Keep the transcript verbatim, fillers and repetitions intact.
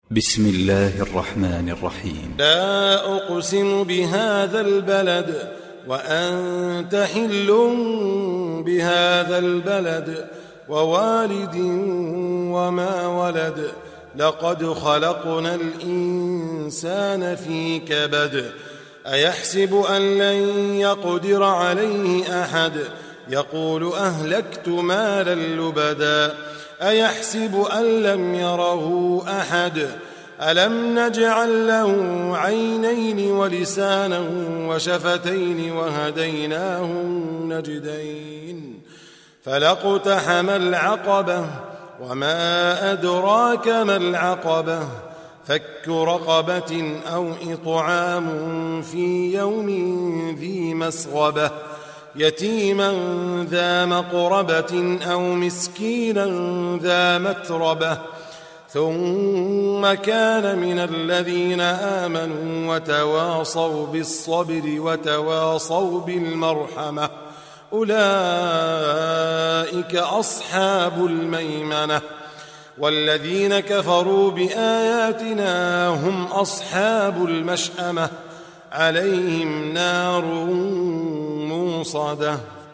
بسم الله الرحمن الرحيم. لا أقسم بهذا البلد وأنت حل بهذا البلد ووالد وما ولد لقد خلقنا الإنسان في كبد أيحسب أن لن يقدر عليه أحد يقول أهلكت مالا لبدا أيحسب أن لم يره أحد ألم نجعل له عينين ولسانا وشفتين وهديناه النجدين فلاقتحم العقبة وما أدراك ما العقبة فك رقبة أو إطعام في يوم ذي مسغبة يتيما ذا مقربة أو مسكينا ذا متربة ثم كان من الذين آمنوا وتواصوا بالصبر وتواصوا بالمرحمة أولئك أصحاب الميمنة والذين كفروا بآياتنا هم أصحاب المشأمة عليهم نار موصدة.